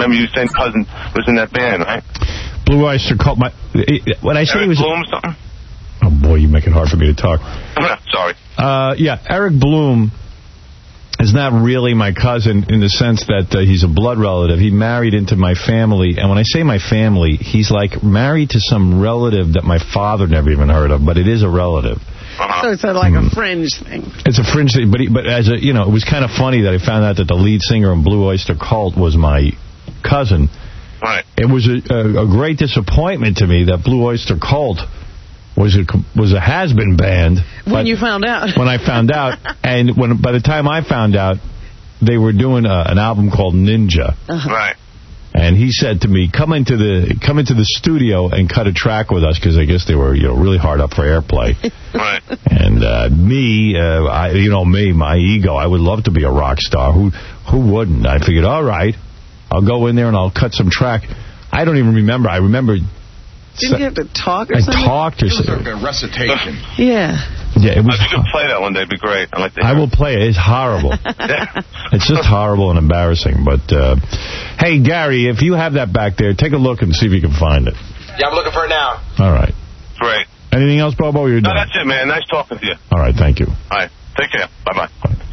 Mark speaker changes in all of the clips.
Speaker 1: remember you saying cousin was in that band, right?
Speaker 2: Blue Oyster Cult. When I say he was...
Speaker 1: Bloom something?
Speaker 2: Oh, boy, you make it hard for me to talk.
Speaker 1: Sorry.
Speaker 2: Yeah, Eric Bloom is not really my cousin in the sense that he's a blood relative. He married into my family, and when I say my family, he's like married to some relative that my father never even heard of, but it is a relative.
Speaker 3: So it's like a fringe thing.
Speaker 2: It's a fringe thing, but as a, it was kind of funny that I found out that the lead singer in Blue Oyster Cult was my cousin.
Speaker 1: Right.
Speaker 2: It was a great disappointment to me that Blue Oyster Cult was a has-been band.
Speaker 3: When you found out.
Speaker 2: When I found out, and by the time I found out, they were doing an album called Ninja.
Speaker 1: Right.
Speaker 2: And he said to me, come into the studio and cut a track with us, because I guess they were really hard up for airplay.
Speaker 1: Right.
Speaker 2: And me, my ego, I would love to be a rock star. Who wouldn't? I figured, all right, I'll go in there and I'll cut some track. I don't even remember. I remember.
Speaker 3: Didn't you have to talk or something?
Speaker 2: I talked or something.
Speaker 4: It was like a recitation.
Speaker 3: Yeah.
Speaker 2: Yeah, it was.
Speaker 1: If you could play that one day, it'd be great.
Speaker 2: I will play it. It's horrible. It's just horrible and embarrassing. But, hey, Gary, if you have that back there, take a look and see if you can find it.
Speaker 4: Yeah, I'm looking for it now.
Speaker 2: All right.
Speaker 1: Great.
Speaker 2: Anything else, Bobo? You're done?
Speaker 1: No, that's it, man. Nice talking to you.
Speaker 2: All right, thank you.
Speaker 1: All right. Take care. Bye-bye.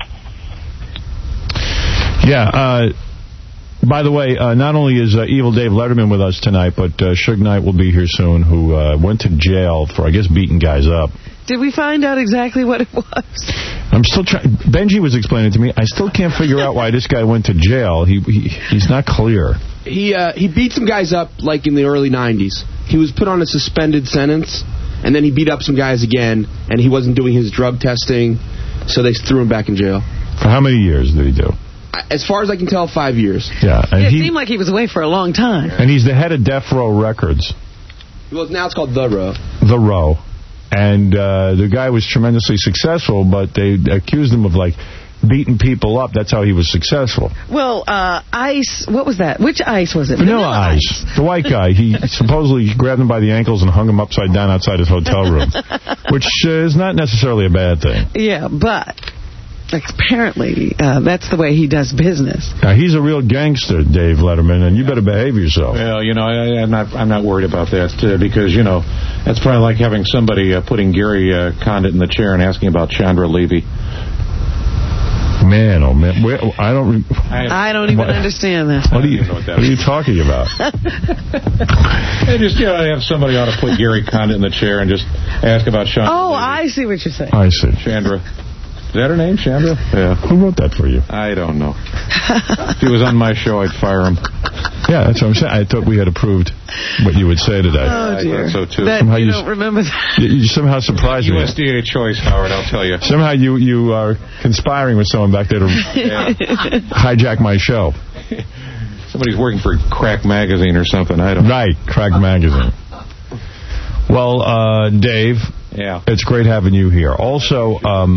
Speaker 2: Yeah, by the way, not only is Evil Dave Letterman with us tonight, but Suge Knight will be here soon, who went to jail for, I guess, beating guys up.
Speaker 3: Did we find out exactly what it was?
Speaker 2: I'm still trying. Benji was explaining to me. I still can't figure out why this guy went to jail. He's not clear.
Speaker 5: He beat some guys up like in the early 90s. He was put on a suspended sentence, and then he beat up some guys again, and he wasn't doing his drug testing, so they threw him back in jail.
Speaker 2: For how many years did he do?
Speaker 5: As far as I can tell, 5 years.
Speaker 2: Yeah, and
Speaker 3: it seemed like he was away for a long time.
Speaker 2: And he's the head of Death Row Records.
Speaker 5: Well, now it's called The Row.
Speaker 2: The Row. And the guy was tremendously successful, but they accused him of, beating people up. That's how he was successul.
Speaker 3: Well, Ice, what was that? Which Ice was it?
Speaker 2: Vanilla Ice. The white guy. He supposedly grabbed him by the ankles and hung him upside down outside his hotel room, which is not necessarily a bad thing.
Speaker 3: Yeah, but apparently that's the way he does business.
Speaker 2: Now, he's a real gangster, Dave Letterman, and you better behave yourself.
Speaker 6: Well, I'm not worried about that, because, that's probably like having somebody putting Gary Condit in the chair and asking about Chandra Levy.
Speaker 2: Man, oh man, I
Speaker 3: don't even understand that.
Speaker 2: What are you talking about?
Speaker 6: Just have somebody ought to put Gary Condit in the chair and just ask about Chandra.
Speaker 3: Oh,
Speaker 6: Levy.
Speaker 3: I see what you're saying.
Speaker 2: I see.
Speaker 6: Chandra. Is that her name, Chandra? Yeah.
Speaker 2: Who wrote that for you?
Speaker 6: I don't know. If he was on my show, I'd fire him.
Speaker 2: Yeah, that's what I'm saying. I thought we had approved what you would say today.
Speaker 3: Oh, dear.
Speaker 6: I thought so, too.
Speaker 3: That you don't remember that.
Speaker 2: You somehow surprised me.
Speaker 6: USDA choice, Howard, I'll tell you.
Speaker 2: Somehow you are conspiring with someone back there to hijack my show.
Speaker 6: Somebody's working for Crack Magazine or something. I don't know.
Speaker 2: Right, Crack Magazine. Well, Dave, it's great having you here. Also,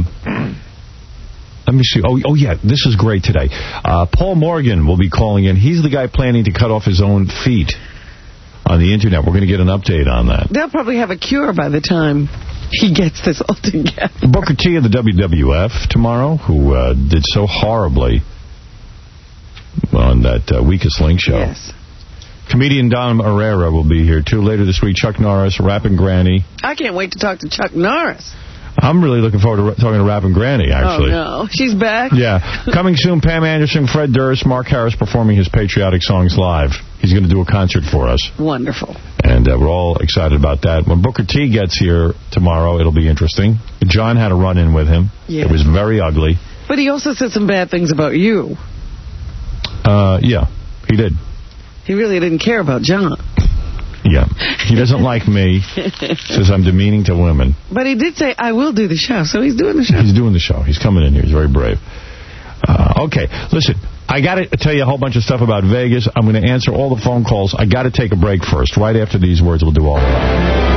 Speaker 2: let me see. Oh, yeah, this is great today. Paul Morgan will be calling in. He's the guy planning to cut off his own feet on the Internet. We're going to get an update on that.
Speaker 3: They'll probably have a cure by the time he gets this all together.
Speaker 2: Booker T of the WWF tomorrow, who did so horribly on that Weakest Link show.
Speaker 3: Yes.
Speaker 2: Comedian Don Herrera will be here, too. Later this week, Chuck Norris, Rappin' Granny.
Speaker 3: I can't wait to talk to Chuck Norris.
Speaker 2: I'm really looking forward to talking to Rappin' Granny, actually.
Speaker 3: Oh, no. She's back?
Speaker 2: Yeah. Coming soon, Pam Anderson, Fred Durst, Mark Harris performing his patriotic songs live. He's going to do a concert for us.
Speaker 3: Wonderful.
Speaker 2: And we're all excited about that. When Booker T gets here tomorrow, it'll be interesting. John had a run-in with him. Yeah. It was very ugly.
Speaker 3: But he also said some bad things about you.
Speaker 2: Yeah, he did.
Speaker 3: He really didn't care about John.
Speaker 2: Yeah. He doesn't like me. Says I'm demeaning to women.
Speaker 3: But he did say, I will do the show. So he's doing the show.
Speaker 2: He's doing the show. He's coming in here. He's very brave. Okay. Listen, I got to tell you a whole bunch of stuff about Vegas. I'm going to answer all the phone calls. I got to take a break first. Right after these words, we'll do all of that.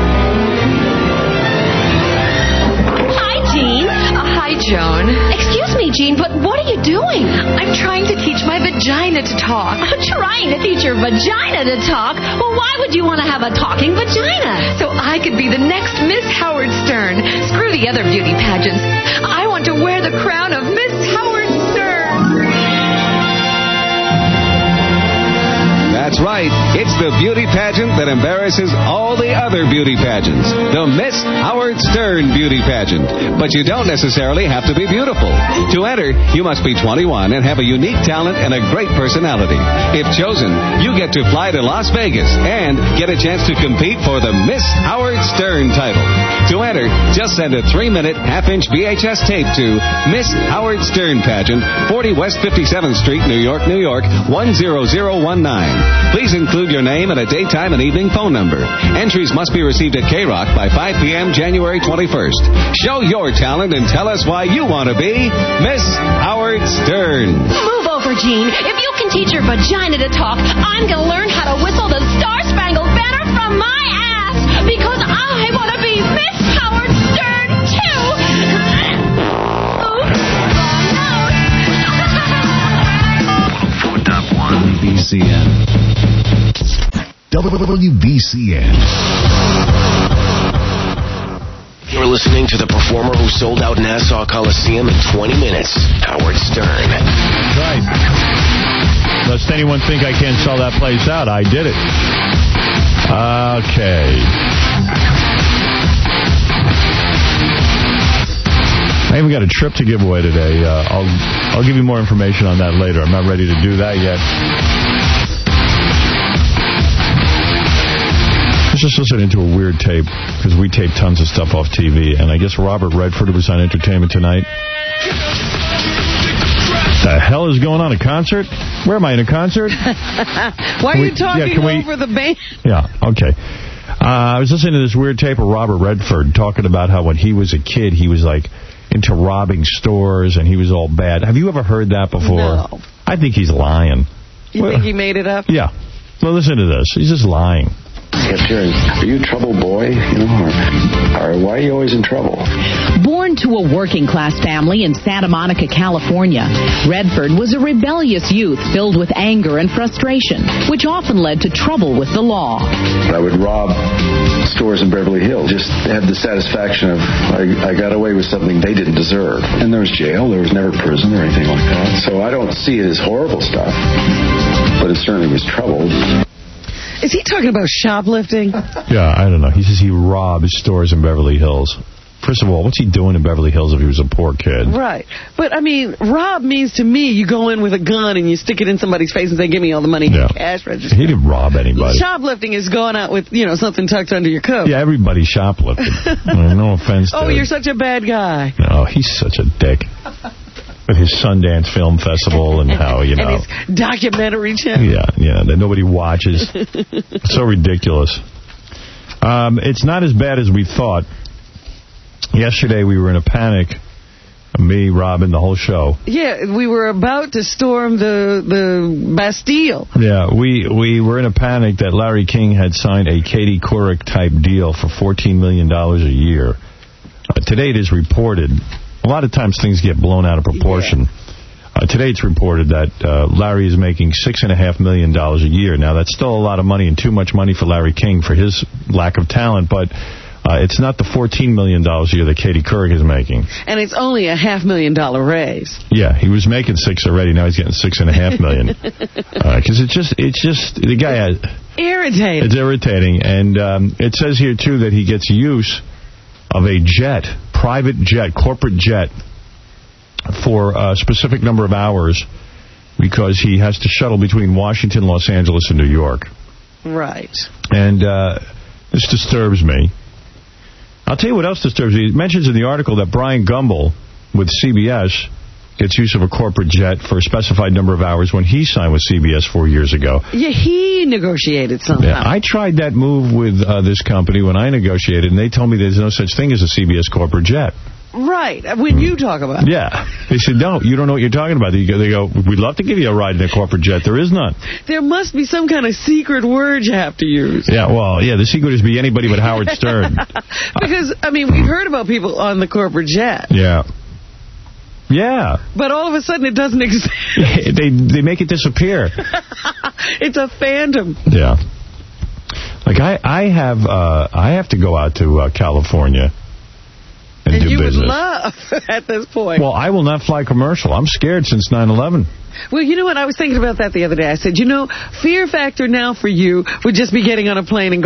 Speaker 7: Hi, Gene. Hi, Joan. Excuse me, Gene, but what are you doing? I'm trying to teach my vagina to talk. Trying to teach your vagina to talk? Well, why would you want to have a talking vagina? So I could be the next Miss Howard Stern. Screw the other beauty pageants. I want to wear the crown of Miss Howard Stern.
Speaker 8: That's right. It's the beauty pageant that embarrasses all the other beauty pageants. The Miss Howard Stern Beauty Pageant. But you don't necessarily have to be beautiful. To enter, you must be 21 and have a unique talent and a great personality. If chosen, you get to fly to Las Vegas and get a chance to compete for the Miss Howard Stern title. To enter, just send a 3-minute half-inch VHS tape to Miss Howard Stern Pageant, 40 West 57th Street, New York, New York, 10019. Please include your name and a daytime and evening phone number. Entries must be received at K-Rock by 5 p.m. January 21st. Show your talent and tell us why you want to be Miss Howard Stern.
Speaker 7: Move over, Gene. If you can teach your vagina to talk, I'm going to learn how to whistle the Star-Spangled Banner from my ass. Because I want to be Miss Howard Stern, too. Oops, wrong note.
Speaker 9: WBCN. WBCN.
Speaker 10: You're listening to the performer who sold out Nassau Coliseum in 20 minutes, Howard Stern.
Speaker 2: Right. Lest anyone think I can't sell that place out, I did it. Okay. I even got a trip to give away today. I'll give you more information on that later. I'm not ready to do that yet. I was just listening to a weird tape, because we tape tons of stuff off TV, and I guess Robert Redford was on Entertainment Tonight. The hell is going on? A concert? Where am I, in a concert?
Speaker 3: Why are you talking over the band?
Speaker 2: Yeah, okay. I was listening to this weird tape of Robert Redford talking about how when he was a kid, he was like into robbing stores and he was all bad. Have you ever heard that before?
Speaker 3: No.
Speaker 2: I think he's lying.
Speaker 3: You think he made it up?
Speaker 2: Yeah. Well, listen to this. He's just lying.
Speaker 11: Kept hearing, are you a trouble boy? You know, or why are you always in trouble?
Speaker 12: Born to a working-class family in Santa Monica, California, Redford was a rebellious youth filled with anger and frustration, which often led to trouble with the law.
Speaker 11: I would rob stores in Beverly Hills, just have the satisfaction of I got away with something they didn't deserve. And there was jail, there was never prison or anything like that. So I don't see it as horrible stuff, but it certainly was trouble.
Speaker 3: Is he talking about shoplifting?
Speaker 2: Yeah, I don't know. He says he robbed stores in Beverly Hills. First of all, what's he doing in Beverly Hills if he was a poor kid?
Speaker 3: Right. But, I mean, rob means to me you go in with a gun and you stick it in somebody's face and say, give me all the money in the cash register.
Speaker 2: He didn't rob anybody.
Speaker 3: Shoplifting is going out with, something tucked under your coat.
Speaker 2: Yeah, everybody shoplifted. No offense to
Speaker 3: you're such a bad guy.
Speaker 2: No, he's such a dick. With his Sundance Film Festival and how,
Speaker 3: And his documentary channel.
Speaker 2: Yeah, that nobody watches. It's so ridiculous. It's not as bad as we thought. Yesterday we were in a panic. Me, Robin, the whole show. Yeah,
Speaker 3: we were about to storm the Bastille.
Speaker 2: Yeah, we were in a panic that Larry King had signed a Katie Couric-type deal for $14 million a year. Today it is reported... A lot of times things get blown out of proportion. Yeah. Today it's reported that Larry is making $6.5 million a year. Now, that's still a lot of money and too much money for Larry King for his lack of talent, but it's not the $14 million a year that Katie Couric is making. And it's only a $500,000 raise. Yeah, he was making $6 already. Now he's getting $6.5 million. Because it's just the guy has... Irritating. It's irritating. And it says here, too, that he gets use of a jet, private jet, corporate jet, for a specific number of hours because he has to shuttle between Washington, Los Angeles, and New York. Right. And this disturbs me. I'll tell you what else disturbs me. It mentions in the article that Brian Gumbel with CBS gets use of a corporate jet for a specified number of hours when he signed with CBS 4 years ago. Yeah, he negotiated somehow. Yeah, I tried that move with this company when I negotiated, and they told me there's no such thing as a CBS corporate jet. Right, when you talk about it. Yeah. They said, no, you don't know what you're talking about. They go, we'd love to give you a ride in a corporate jet. There is none. There must be some kind of secret word you have to use. Yeah, well, yeah, the secret is be anybody but Howard Stern. Because, I mean, we've heard about people on the corporate jet. Yeah. Yeah. But all of a sudden it doesn't exist. They make it disappear. It's a phantom. Yeah. Like, I have to go out to California. And do you business. Would love at this point. Well, I will not fly commercial. I'm scared since 9/11.
Speaker 3: Well, you know what? I was thinking about that the other day. I said, fear factor now for you would just be getting on a plane and